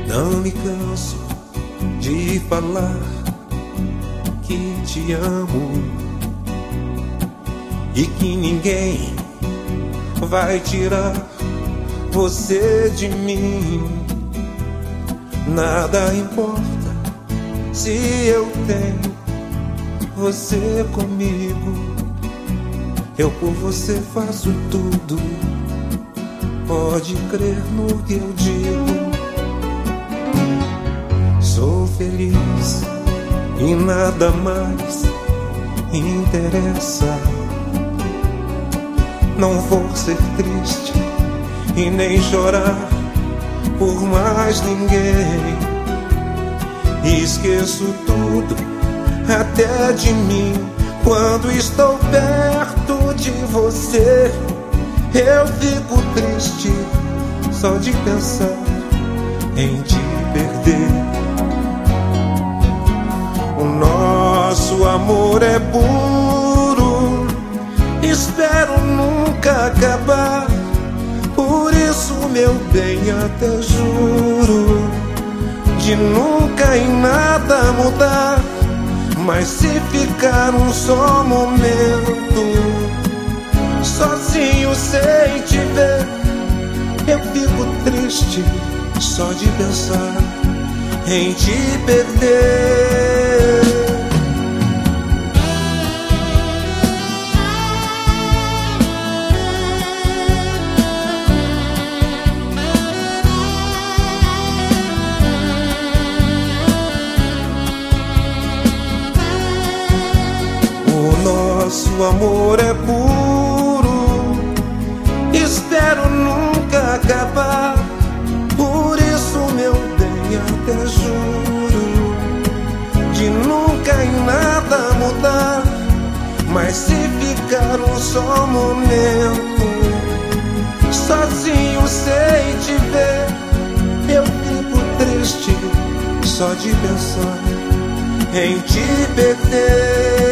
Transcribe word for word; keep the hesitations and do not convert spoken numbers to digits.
Não me canso de falar que te amo e que ninguém vai tirar você de mim. Nada importa se eu tenho você comigo. Eu por você faço tudo. Pode crer no que eu digo. Sou feliz e nada mais interessa. Não vou ser triste e nem chorar por mais ninguém. Esqueço tudo, até de mim, quando estou perto de você. Eu fico triste só de pensar em te perder. O nosso amor é puro, espero nunca acabar. Por isso, meu bem, até juro de nunca em nada mudar. Mas se ficar um só momento sozinho sem te ver, eu fico triste só de pensar em te perder. O nosso amor é puro, espero nunca acabar. Por isso, meu bem, até juro de nunca em nada mudar. Mas se ficar um só momento sozinho sem te ver, eu fico triste só de pensar em te perder.